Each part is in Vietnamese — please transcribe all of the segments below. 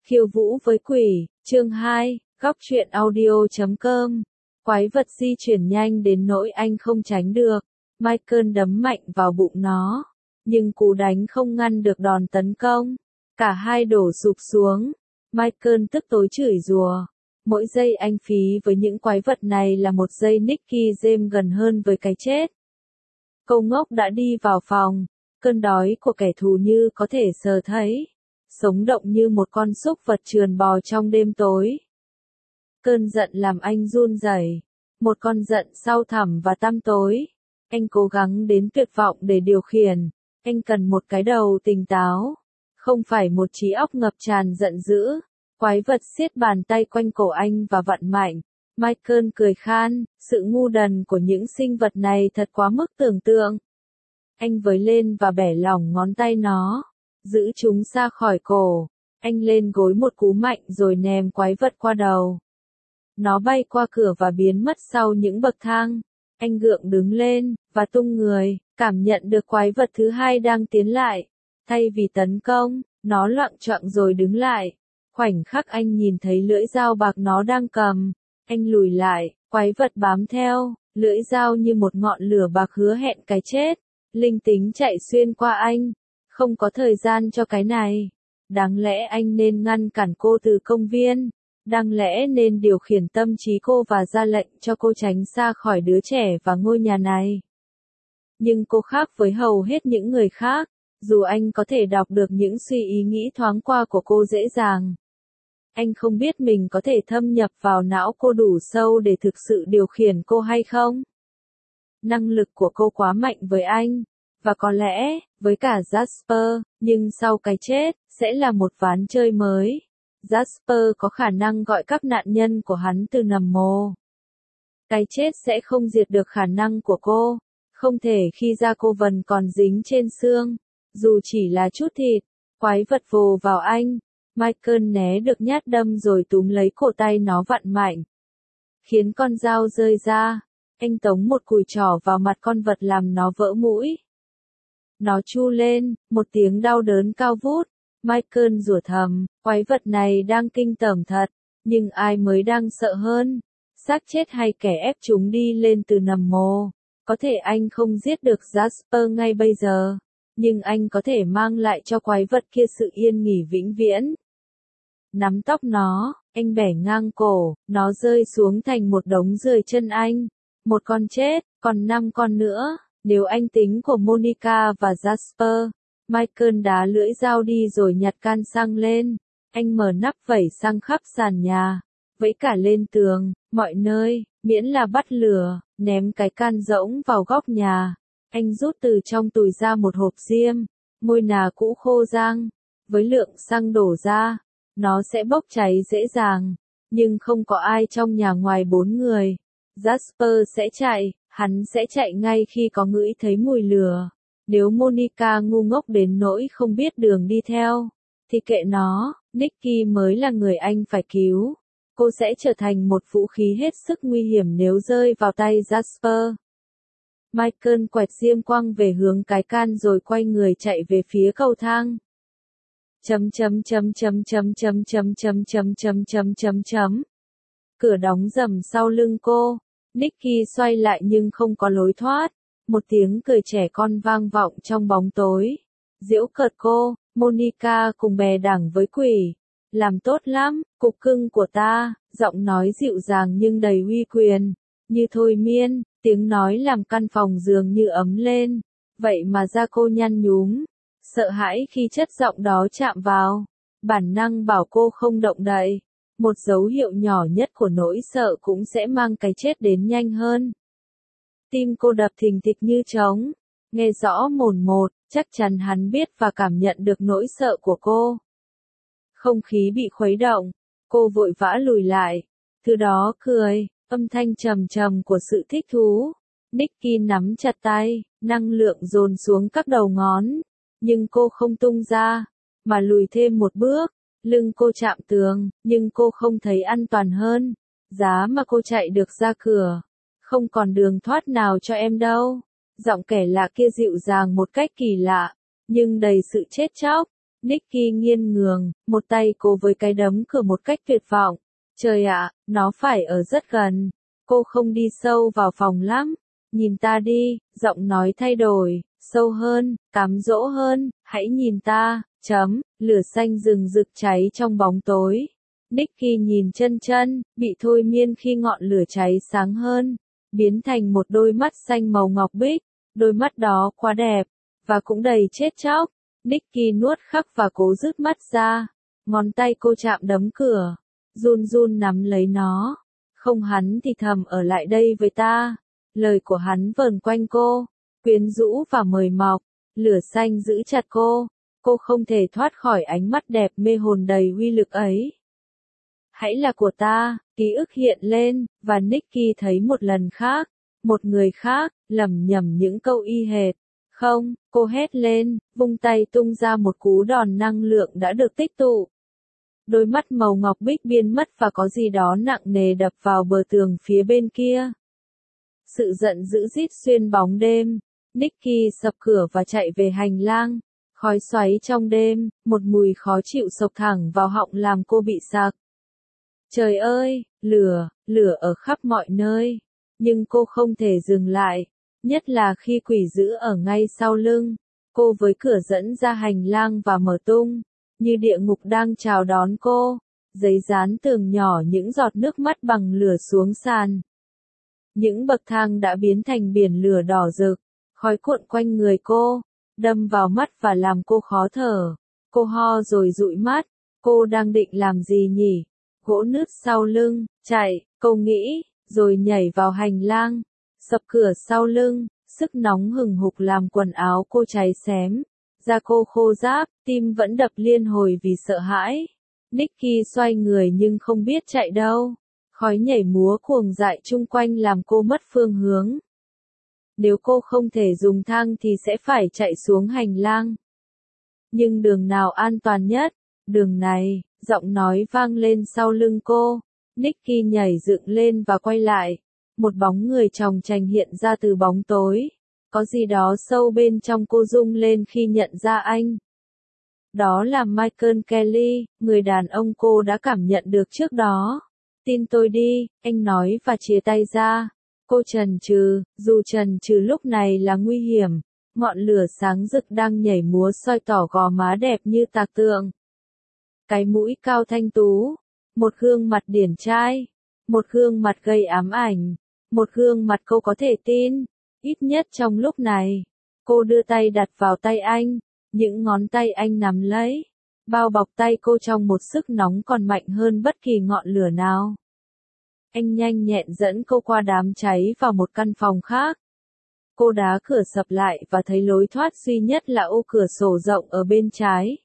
Khiêu vũ với quỷ, chương 2, góc truyện audio.com. Quái vật di chuyển nhanh đến nỗi anh không tránh được. Michael đấm mạnh vào bụng nó, nhưng cú đánh không ngăn được đòn tấn công. Cả hai đổ sụp xuống. Michael tức tối chửi rủa. Mỗi giây anh phí với những quái vật này là một giây Nicky James gần hơn với cái chết. Cô ngốc đã đi vào phòng. Cơn đói của kẻ thù như có thể sờ thấy. Sống động như một con súc vật trườn bò trong đêm tối. Cơn giận làm anh run rẩy, một con giận sâu thẳm và tăm tối. Anh cố gắng đến tuyệt vọng để điều khiển, anh cần một cái đầu tỉnh táo, không phải một trí óc ngập tràn giận dữ. Quái vật siết bàn tay quanh cổ anh và vặn mạnh. Michael cười khan, sự ngu đần của những sinh vật này thật quá mức tưởng tượng. Anh với lên và bẻ lỏng ngón tay nó, giữ chúng ra khỏi cổ. Anh lên gối một cú mạnh rồi ném quái vật qua đầu. Nó bay qua cửa và biến mất sau những bậc thang. Anh gượng đứng lên, và tung người, cảm nhận được quái vật thứ hai đang tiến lại. Thay vì tấn công, nó loạng choạng rồi đứng lại. Khoảnh khắc anh nhìn thấy lưỡi dao bạc nó đang cầm. Anh lùi lại, quái vật bám theo, lưỡi dao như một ngọn lửa bạc hứa hẹn cái chết. Linh tính chạy xuyên qua anh. Không có thời gian cho cái này. Đáng lẽ anh nên ngăn cản cô từ công viên. Đáng lẽ nên điều khiển tâm trí cô và ra lệnh cho cô tránh xa khỏi đứa trẻ và ngôi nhà này. Nhưng cô khác với hầu hết những người khác, dù anh có thể đọc được những suy ý nghĩ thoáng qua của cô dễ dàng. Anh không biết mình có thể thâm nhập vào não cô đủ sâu để thực sự điều khiển cô hay không. Năng lực của cô quá mạnh với anh, và có lẽ, với cả Jasper, nhưng sau cái chết, sẽ là một ván chơi mới. Jasper có khả năng gọi các nạn nhân của hắn từ nằm mồ. Cái chết sẽ không diệt được khả năng của cô, không thể khi da cô vần còn dính trên xương, dù chỉ là chút thịt. Quái vật vồ vào anh, Michael né được nhát đâm rồi túm lấy cổ tay nó vặn mạnh, khiến con dao rơi ra. Anh tống một cùi trỏ vào mặt con vật làm nó vỡ mũi. Nó chu lên, một tiếng đau đớn cao vút. Michael rủa thầm, quái vật này đang kinh tởm thật, nhưng ai mới đang sợ hơn? Xác chết hay kẻ ép chúng đi lên từ nằm mồ? Có thể anh không giết được Jasper ngay bây giờ, nhưng anh có thể mang lại cho quái vật kia sự yên nghỉ vĩnh viễn. Nắm tóc nó, anh bẻ ngang cổ, nó rơi xuống thành một đống dưới chân anh. Một con chết, còn 5 con nữa, nếu anh tính của Monica và Jasper. Michael đá lưỡi dao đi rồi nhặt can xăng lên. Anh mở nắp vẩy xăng khắp sàn nhà, vẫy cả lên tường, mọi nơi, miễn là bắt lửa, ném cái can rỗng vào góc nhà. Anh rút từ trong túi ra một hộp diêm, môi nà cũ khô rang. Với lượng xăng đổ ra, nó sẽ bốc cháy dễ dàng, nhưng không có ai trong nhà ngoài 4 người. Jasper sẽ chạy, hắn sẽ chạy ngay khi có ngửi thấy mùi lửa. Nếu Monica ngu ngốc đến nỗi không biết đường đi theo, thì kệ nó, Nicky mới là người anh phải cứu. Cô sẽ trở thành một vũ khí hết sức nguy hiểm nếu rơi vào tay Jasper. Michael quẹt diêm quăng về hướng cái can rồi quay người chạy về phía cầu thang. Cửa đóng rầm sau lưng cô. Nicky xoay lại nhưng không có lối thoát. Một tiếng cười trẻ con vang vọng trong bóng tối. Giễu cợt cô, Monica cùng bè đảng với quỷ. Làm tốt lắm, cục cưng của ta, giọng nói dịu dàng nhưng đầy uy quyền. Như thôi miên, tiếng nói làm căn phòng dường như ấm lên. Vậy mà da cô nhăn nhúm, sợ hãi khi chất giọng đó chạm vào. Bản năng bảo cô không động đậy. Một dấu hiệu nhỏ nhất của nỗi sợ cũng sẽ mang cái chết đến nhanh hơn. Tim cô đập thình thịch như trống, nghe rõ mồn một, chắc chắn hắn biết và cảm nhận được nỗi sợ của cô. Không khí bị khuấy động, cô vội vã lùi lại, thứ đó cười, âm thanh trầm trầm của sự thích thú. Nicky nắm chặt tay, năng lượng dồn xuống các đầu ngón, nhưng cô không tung ra, mà lùi thêm một bước. Lưng cô chạm tường, nhưng cô không thấy an toàn hơn. Giá mà cô chạy được ra cửa. Không còn đường thoát nào cho em đâu. Giọng kẻ lạ kia dịu dàng một cách kỳ lạ, nhưng đầy sự chết chóc. Nicky nghiêng ngường, một tay cô với cái đấm cửa một cách tuyệt vọng. Trời ạ, nó phải ở rất gần. Cô không đi sâu vào phòng lắm. Nhìn ta đi, giọng nói thay đổi, sâu hơn, cám dỗ hơn, hãy nhìn ta, lửa xanh rừng rực cháy trong bóng tối. Nicky nhìn chân chân, bị thôi miên khi ngọn lửa cháy sáng hơn, biến thành một đôi mắt xanh màu ngọc bích. Đôi mắt đó quá đẹp, và cũng đầy chết chóc. Nicky nuốt khắc và cố rứt mắt ra. Ngón tay cô chạm đấm cửa, run run nắm lấy nó. Không, hắn thì thầm ở lại đây với ta. Lời của hắn vờn quanh cô, quyến rũ và mời mọc. Lửa xanh giữ chặt cô không thể thoát khỏi ánh mắt đẹp mê hồn đầy uy lực ấy. Hãy là của ta, ký ức hiện lên, và Nicky thấy một lần khác, một người khác, lẩm nhẩm những câu y hệt. Không, cô hét lên, vung tay tung ra một cú đòn năng lượng đã được tích tụ. Đôi mắt màu ngọc bích biến mất và có gì đó nặng nề đập vào bờ tường phía bên kia. Sự giận dữ rít xuyên bóng đêm. Nicky sập cửa và chạy về hành lang. Khói xoáy trong đêm, một mùi khó chịu xộc thẳng vào họng làm cô bị sặc. Trời ơi, lửa ở khắp mọi nơi. Nhưng cô không thể dừng lại, nhất là khi quỷ dữ ở ngay sau lưng. Cô với cửa dẫn ra hành lang và mở tung, như địa ngục đang chào đón cô. Giấy dán tường nhỏ những giọt nước mắt bằng lửa xuống sàn. Những bậc thang đã biến thành biển lửa đỏ rực, khói cuộn quanh người cô, đâm vào mắt và làm cô khó thở. Cô ho rồi dụi mắt, cô đang định làm gì nhỉ? Gỗ nứt sau lưng, chạy, cô nghĩ, rồi nhảy vào hành lang, sập cửa sau lưng, sức nóng hừng hục làm quần áo cô cháy xém, da cô khô ráp, tim vẫn đập liên hồi vì sợ hãi. Nicky xoay người nhưng không biết chạy đâu, khói nhảy múa cuồng dại chung quanh làm cô mất phương hướng. Nếu cô không thể dùng thang thì sẽ phải chạy xuống hành lang. Nhưng đường nào an toàn nhất? Đường này, giọng nói vang lên sau lưng cô. Nicky nhảy dựng lên và quay lại. Một bóng người chòng chành hiện ra từ bóng tối. Có gì đó sâu bên trong cô rung lên khi nhận ra anh. Đó là Michael Kelly, người đàn ông cô đã cảm nhận được trước đó. Tin tôi đi, anh nói và chia tay ra. Cô chần chừ, dù chần chừ lúc này là nguy hiểm. Ngọn lửa sáng rực đang nhảy múa soi tỏ gò má đẹp như tạc tượng. Cái mũi cao thanh tú, một gương mặt điển trai, một gương mặt gây ám ảnh, một gương mặt cô có thể tin, ít nhất trong lúc này. Cô đưa tay đặt vào tay anh, những ngón tay anh nắm lấy, bao bọc tay cô trong một sức nóng còn mạnh hơn bất kỳ ngọn lửa nào. Anh nhanh nhẹn dẫn cô qua đám cháy vào một căn phòng khác. Cô đá cửa sập lại và thấy lối thoát duy nhất là ô cửa sổ rộng ở bên trái.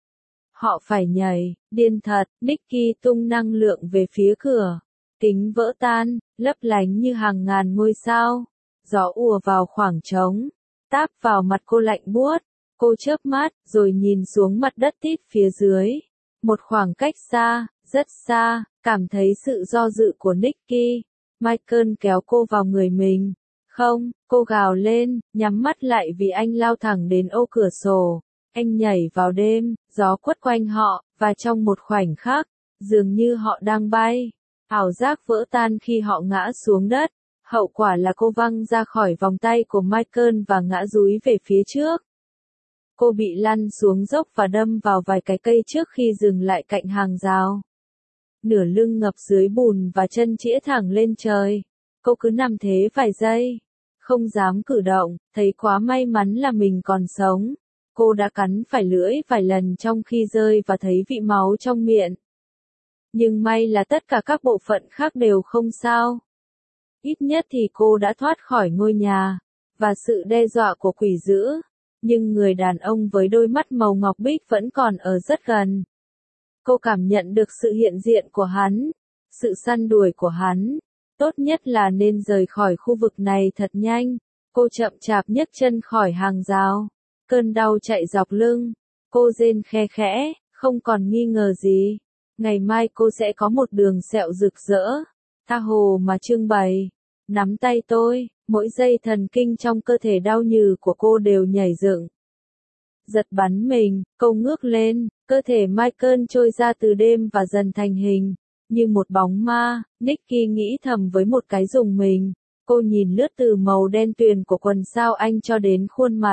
Họ phải nhảy, điên thật. Nicky tung năng lượng về phía cửa. Kính vỡ tan, lấp lánh như hàng ngàn ngôi sao. Gió ùa vào khoảng trống, táp vào mặt cô lạnh buốt. Cô chớp mắt, rồi nhìn xuống mặt đất tít phía dưới. Một khoảng cách xa, rất xa, cảm thấy sự do dự của Nicky. Michael kéo cô vào người mình. Không, cô gào lên, nhắm mắt lại vì anh lao thẳng đến ô cửa sổ. Anh nhảy vào đêm, gió quất quanh họ, và trong một khoảnh khắc, dường như họ đang bay. Ảo giác vỡ tan khi họ ngã xuống đất. Hậu quả là cô văng ra khỏi vòng tay của Michael và ngã dúi về phía trước. Cô bị lăn xuống dốc và đâm vào vài cái cây trước khi dừng lại cạnh hàng rào. Nửa lưng ngập dưới bùn và chân chĩa thẳng lên trời. Cô cứ nằm thế vài giây, không dám cử động, thấy quá may mắn là mình còn sống. Cô đã cắn phải lưỡi vài lần trong khi rơi và thấy vị máu trong miệng. Nhưng may là tất cả các bộ phận khác đều không sao. Ít nhất thì cô đã thoát khỏi ngôi nhà, và sự đe dọa của quỷ dữ. Nhưng người đàn ông với đôi mắt màu ngọc bích vẫn còn ở rất gần. Cô cảm nhận được sự hiện diện của hắn, sự săn đuổi của hắn. Tốt nhất là nên rời khỏi khu vực này thật nhanh. Cô chậm chạp nhấc chân khỏi hàng rào. Cơn đau chạy dọc lưng. Cô rên khe khẽ, không còn nghi ngờ gì. Ngày mai cô sẽ có một đường sẹo rực rỡ, tha hồ mà trưng bày. Nắm tay tôi, mỗi dây thần kinh trong cơ thể đau nhừ của cô đều nhảy dựng. Giật bắn mình, cô ngước lên, cơ thể Michael trôi ra từ đêm và dần thành hình, như một bóng ma. Nicky nghĩ thầm với một cái rùng mình. Cô nhìn lướt từ màu đen tuyền của quần sao anh cho đến khuôn mặt.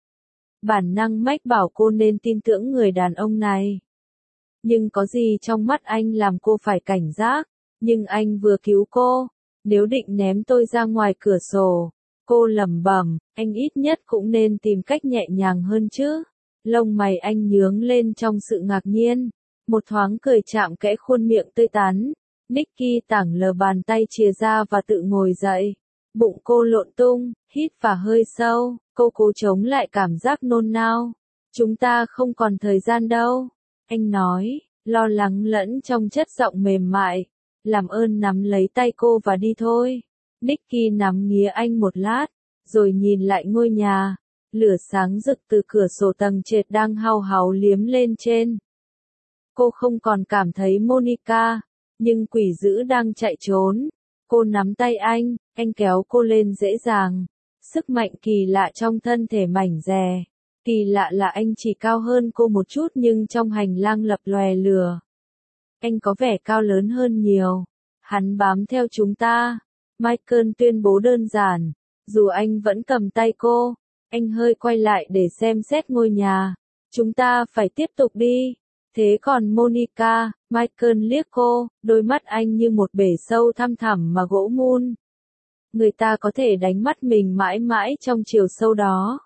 Bản năng mách bảo cô nên tin tưởng người đàn ông này. Nhưng có gì trong mắt anh làm cô phải cảnh giác. Nhưng anh vừa cứu cô. Nếu định ném tôi ra ngoài cửa sổ. Cô lẩm bẩm, anh ít nhất cũng nên tìm cách nhẹ nhàng hơn chứ. Lông mày anh nhướng lên trong sự ngạc nhiên. Một thoáng cười chạm kẽ khuôn miệng tươi tắn. Nicky tảng lờ bàn tay chìa ra và tự ngồi dậy. Bụng cô lộn tung, hít và hơi sâu, cô cố chống lại cảm giác nôn nao. Chúng ta không còn thời gian đâu. Anh nói, lo lắng lẫn trong chất giọng mềm mại. Làm ơn nắm lấy tay cô và đi thôi. Nicky nắm nghía anh một lát, rồi nhìn lại ngôi nhà. Lửa sáng rực từ cửa sổ tầng trệt đang hao háo liếm lên trên. Cô không còn cảm thấy Monica, nhưng quỷ dữ đang chạy trốn. Cô nắm tay anh kéo cô lên dễ dàng. Sức mạnh kỳ lạ trong thân thể mảnh dè. Kỳ lạ là anh chỉ cao hơn cô một chút nhưng trong hành lang lập lòe lửa. Anh có vẻ cao lớn hơn nhiều. Hắn bám theo chúng ta. Michael tuyên bố đơn giản. Dù anh vẫn cầm tay cô, anh hơi quay lại để xem xét ngôi nhà. Chúng ta phải tiếp tục đi. Thế còn Monica, Michael liếc cô, đôi mắt anh như một bể sâu thăm thẳm mà gỗ mun. Người ta có thể đánh mất mình mãi mãi trong chiều sâu đó.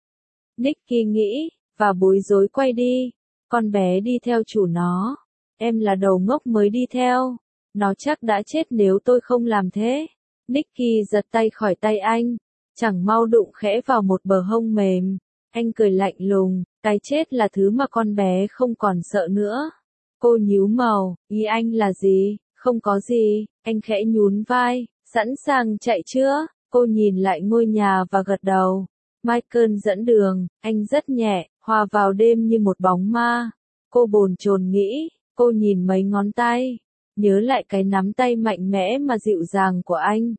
Nicky nghĩ, và bối rối quay đi. Con bé đi theo chủ nó. Em là đầu ngốc mới đi theo. Nó chắc đã chết nếu tôi không làm thế. Nicky giật tay khỏi tay anh. Chẳng mau đụng khẽ vào một bờ hông mềm. Anh cười lạnh lùng, cái chết là thứ mà con bé không còn sợ nữa. Cô nhíu màu, ý anh là gì? Không có gì, anh khẽ nhún vai, sẵn sàng chạy chưa? Cô nhìn lại ngôi nhà và gật đầu. Michael dẫn đường, anh rất nhẹ, hòa vào đêm như một bóng ma. Cô bồn chồn nghĩ, cô nhìn mấy ngón tay, nhớ lại cái nắm tay mạnh mẽ mà dịu dàng của anh.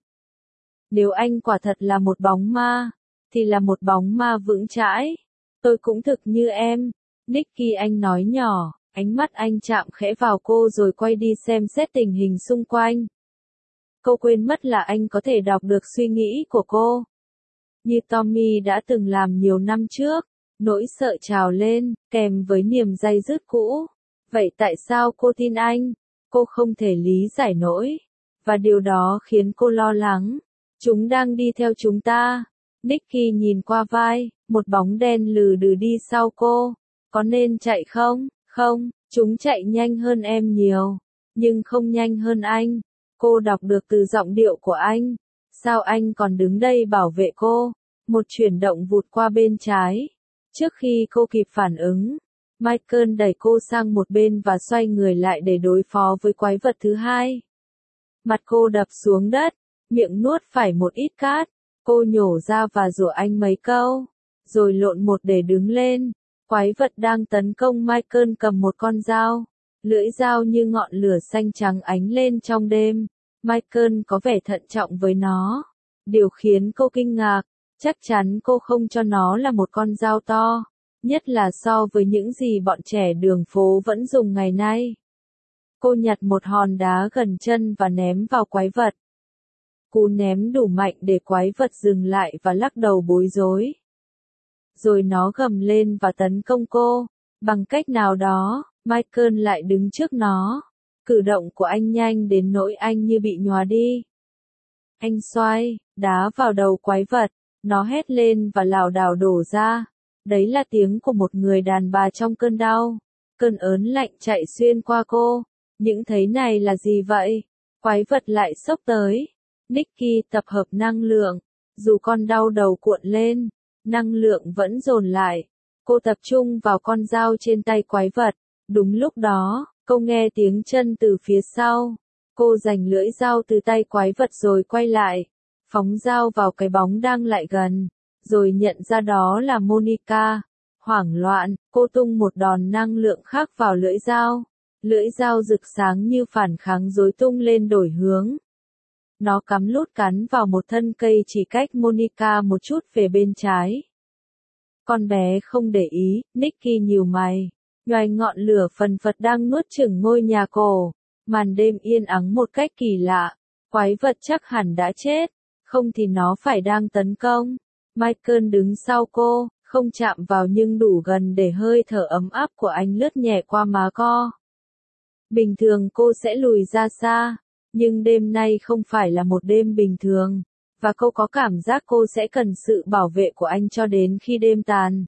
Nếu anh quả thật là một bóng ma, thì là một bóng ma vững chãi. Tôi cũng thực như em. Nicky anh nói nhỏ, ánh mắt anh chạm khẽ vào cô rồi quay đi xem xét tình hình xung quanh. Cô quên mất là anh có thể đọc được suy nghĩ của cô. Như Tommy đã từng làm nhiều năm trước, nỗi sợ trào lên, kèm với niềm day dứt cũ. Vậy tại sao cô tin anh? Cô không thể lý giải nổi. Và điều đó khiến cô lo lắng. Chúng đang đi theo chúng ta. Nicky nhìn qua vai, một bóng đen lừ đừ đi sau cô. Có nên chạy không? Không, chúng chạy nhanh hơn em nhiều. Nhưng không nhanh hơn anh. Cô đọc được từ giọng điệu của anh. Sao anh còn đứng đây bảo vệ cô? Một chuyển động vụt qua bên trái. Trước khi cô kịp phản ứng, Michael đẩy cô sang một bên và xoay người lại để đối phó với quái vật thứ hai. Mặt cô đập xuống đất, miệng nuốt phải một ít cát. Cô nhổ ra và rủa anh mấy câu, rồi lộn một để đứng lên. Quái vật đang tấn công Michael cầm một con dao. Lưỡi dao như ngọn lửa xanh trắng ánh lên trong đêm. Michael có vẻ thận trọng với nó. Điều khiến cô kinh ngạc, chắc chắn cô không cho nó là một con dao to. Nhất là so với những gì bọn trẻ đường phố vẫn dùng ngày nay. Cô nhặt một hòn đá gần chân và ném vào quái vật. Cú ném đủ mạnh để quái vật dừng lại và lắc đầu bối rối. Rồi nó gầm lên và tấn công cô. Bằng cách nào đó, Michael lại đứng trước nó. Cử động của anh nhanh đến nỗi anh như bị nhòa đi. Anh xoay, đá vào đầu quái vật. Nó hét lên và lảo đảo đổ ra. Đấy là tiếng của một người đàn bà trong cơn đau. Cơn ớn lạnh chạy xuyên qua cô. Những thấy này là gì vậy? Quái vật lại xốc tới. Nicky tập hợp năng lượng. Dù con đau đầu cuộn lên, năng lượng vẫn dồn lại. Cô tập trung vào con dao trên tay quái vật. Đúng lúc đó, cô nghe tiếng chân từ phía sau. Cô giành lưỡi dao từ tay quái vật rồi quay lại. Phóng dao vào cái bóng đang lại gần. Rồi nhận ra đó là Monica. Hoảng loạn, cô tung một đòn năng lượng khác vào lưỡi dao. Lưỡi dao rực sáng như phản kháng rối tung lên đổi hướng. Nó cắm lút cắn vào một thân cây chỉ cách Monica một chút về bên trái. Con bé không để ý, Nicky nhíu mày. Nhoài ngọn lửa phần phật đang nuốt chửng ngôi nhà cổ. Màn đêm yên ắng một cách kỳ lạ. Quái vật chắc hẳn đã chết. Không thì nó phải đang tấn công. Michael đứng sau cô, không chạm vào nhưng đủ gần để hơi thở ấm áp của anh lướt nhẹ qua má cô. Bình thường cô sẽ lùi ra xa. Nhưng đêm nay không phải là một đêm bình thường. Và cô có cảm giác cô sẽ cần sự bảo vệ của anh cho đến khi đêm tàn.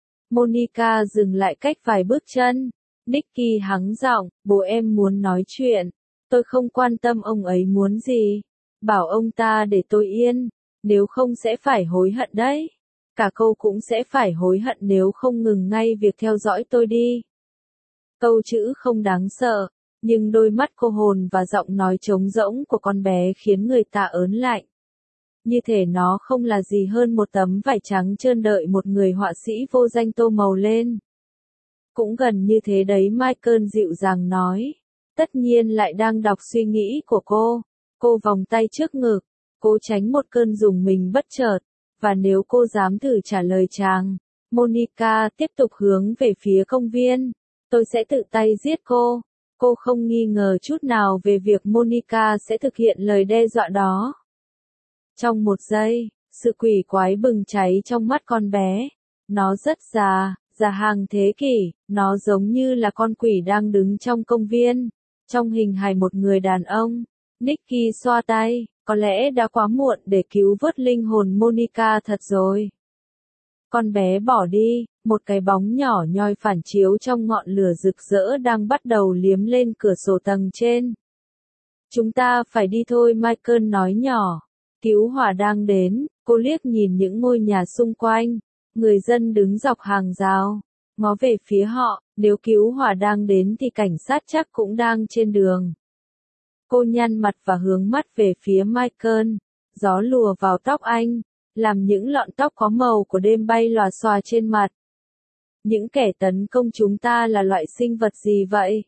Monica dừng lại cách vài bước chân. Nicky hắng giọng, bố em muốn nói chuyện. Tôi không quan tâm ông ấy muốn gì. Bảo ông ta để tôi yên. Nếu không sẽ phải hối hận đấy. Cả cô cũng sẽ phải hối hận nếu không ngừng ngay việc theo dõi tôi đi. Câu chữ không đáng sợ. Nhưng đôi mắt cô hồn và giọng nói trống rỗng của con bé khiến người ta ớn lạnh. Như thể nó không là gì hơn một tấm vải trắng trơn đợi một người họa sĩ vô danh tô màu lên. Cũng gần như thế đấy, Michael dịu dàng nói. Tất nhiên lại đang đọc suy nghĩ của cô. Cô vòng tay trước ngực, cố tránh một cơn rùng mình bất chợt. Và nếu cô dám thử trả lời chàng, Monica tiếp tục hướng về phía công viên. Tôi sẽ tự tay giết cô. Cô không nghi ngờ chút nào về việc Monica sẽ thực hiện lời đe dọa đó. Trong một giây, sự quỷ quái bừng cháy trong mắt con bé. Nó rất già, già hàng thế kỷ, nó giống như là con quỷ đang đứng trong công viên, trong hình hài một người đàn ông. Nicky xoa tay, có lẽ đã quá muộn để cứu vớt linh hồn Monica thật rồi. Con bé bỏ đi, một cái bóng nhỏ nhoi phản chiếu trong ngọn lửa rực rỡ đang bắt đầu liếm lên cửa sổ tầng trên. Chúng ta phải đi thôi, Michael nói nhỏ. Cứu hỏa đang đến, cô liếc nhìn những ngôi nhà xung quanh. Người dân đứng dọc hàng rào, ngó về phía họ, nếu cứu hỏa đang đến thì cảnh sát chắc cũng đang trên đường. Cô nhăn mặt và hướng mắt về phía Michael. Gió lùa vào tóc anh, làm những lọn tóc có màu của đêm bay lòa xòa trên mặt. Những kẻ tấn công chúng ta là loại sinh vật gì vậy?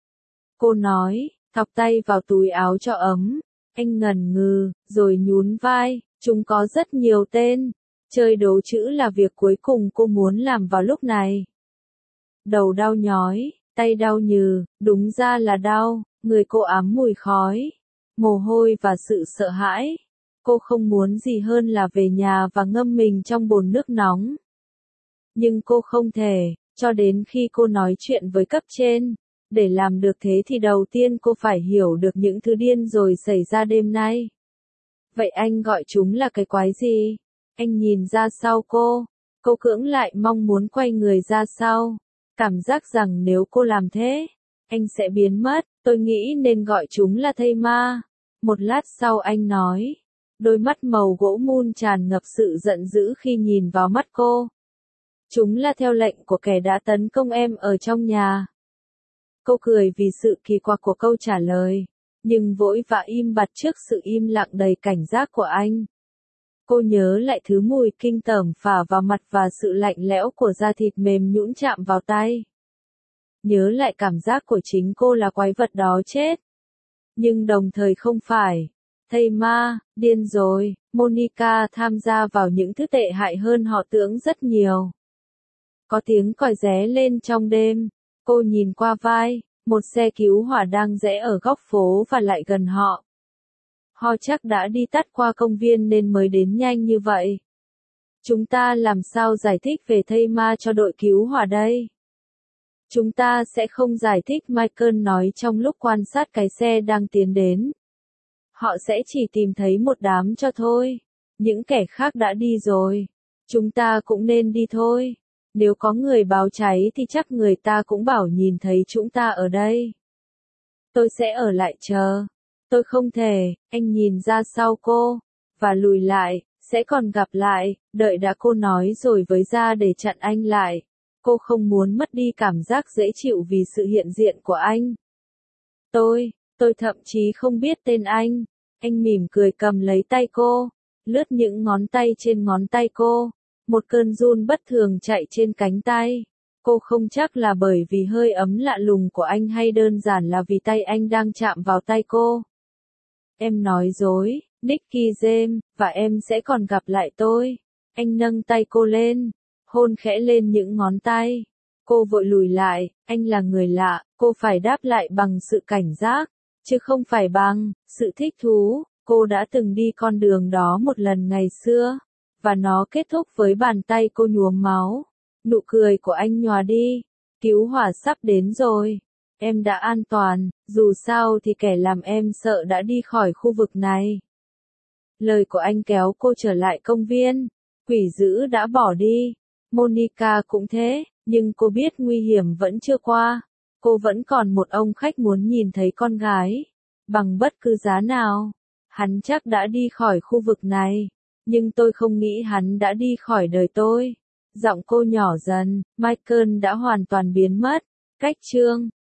Cô nói, thọc tay vào túi áo cho ấm. Anh ngần ngừ, rồi nhún vai, chúng có rất nhiều tên. Chơi đố chữ là việc cuối cùng cô muốn làm vào lúc này. Đầu đau nhói, tay đau nhừ, đúng ra là đau, người cô ám mùi khói, mồ hôi và sự sợ hãi. Cô không muốn gì hơn là về nhà và ngâm mình trong bồn nước nóng. Nhưng cô không thể, cho đến khi cô nói chuyện với cấp trên. Để làm được thế thì đầu tiên cô phải hiểu được những thứ điên rồi xảy ra đêm nay. Vậy anh gọi chúng là cái quái gì? Anh nhìn ra sau cô. Cô cưỡng lại mong muốn quay người ra sau. Cảm giác rằng nếu cô làm thế, anh sẽ biến mất. Tôi nghĩ nên gọi chúng là thây ma. Một lát sau anh nói. Đôi mắt màu gỗ mun tràn ngập sự giận dữ khi nhìn vào mắt cô. Chúng là theo lệnh của kẻ đã tấn công em ở trong nhà. Cô cười vì sự kỳ quặc của câu trả lời, nhưng vội vã im bặt trước sự im lặng đầy cảnh giác của anh. Cô nhớ lại thứ mùi kinh tởm phả vào mặt và sự lạnh lẽo của da thịt mềm nhũn chạm vào tay. Nhớ lại cảm giác của chính cô là quái vật đó chết. Nhưng đồng thời không phải. Thây ma, điên rồi, Monica tham gia vào những thứ tệ hại hơn họ tưởng rất nhiều. Có tiếng còi réo lên trong đêm. Cô nhìn qua vai, một xe cứu hỏa đang rẽ ở góc phố và lại gần họ. Họ chắc đã đi tắt qua công viên nên mới đến nhanh như vậy. Chúng ta làm sao giải thích về thây ma cho đội cứu hỏa đây? Chúng ta sẽ không giải thích, Michael nói trong lúc quan sát cái xe đang tiến đến. Họ sẽ chỉ tìm thấy một đám cho thôi. Những kẻ khác đã đi rồi. Chúng ta cũng nên đi thôi. Nếu có người báo cháy thì chắc người ta cũng bảo nhìn thấy chúng ta ở đây. Tôi sẽ ở lại chờ. Tôi không thể, anh nhìn ra sau cô, và lùi lại, sẽ còn gặp lại, đợi đã, cô nói rồi với ra để chặn anh lại. Cô không muốn mất đi cảm giác dễ chịu vì sự hiện diện của anh. Tôi thậm chí không biết tên anh. Anh mỉm cười cầm lấy tay cô, lướt những ngón tay trên ngón tay cô. Một cơn run bất thường chạy trên cánh tay. Cô không chắc là bởi vì hơi ấm lạ lùng của anh hay đơn giản là vì tay anh đang chạm vào tay cô. Em nói dối, Nicky James, và em sẽ còn gặp lại tôi. Anh nâng tay cô lên, hôn khẽ lên những ngón tay. Cô vội lùi lại, anh là người lạ, cô phải đáp lại bằng sự cảnh giác, chứ không phải bằng sự thích thú. Cô đã từng đi con đường đó một lần ngày xưa, và nó kết thúc với bàn tay cô nhuốm máu. Nụ cười của anh nhòa đi. Cứu hỏa sắp đến rồi. Em đã an toàn, dù sao thì kẻ làm em sợ đã đi khỏi khu vực này. Lời của anh kéo cô trở lại công viên. Quỷ dữ đã bỏ đi. Monica cũng thế, nhưng cô biết nguy hiểm vẫn chưa qua. Cô vẫn còn một ông khách muốn nhìn thấy con gái. Bằng bất cứ giá nào. Hắn chắc đã đi khỏi khu vực này. Nhưng tôi không nghĩ hắn đã đi khỏi đời tôi. Giọng cô nhỏ dần, Michael đã hoàn toàn biến mất. Cách chương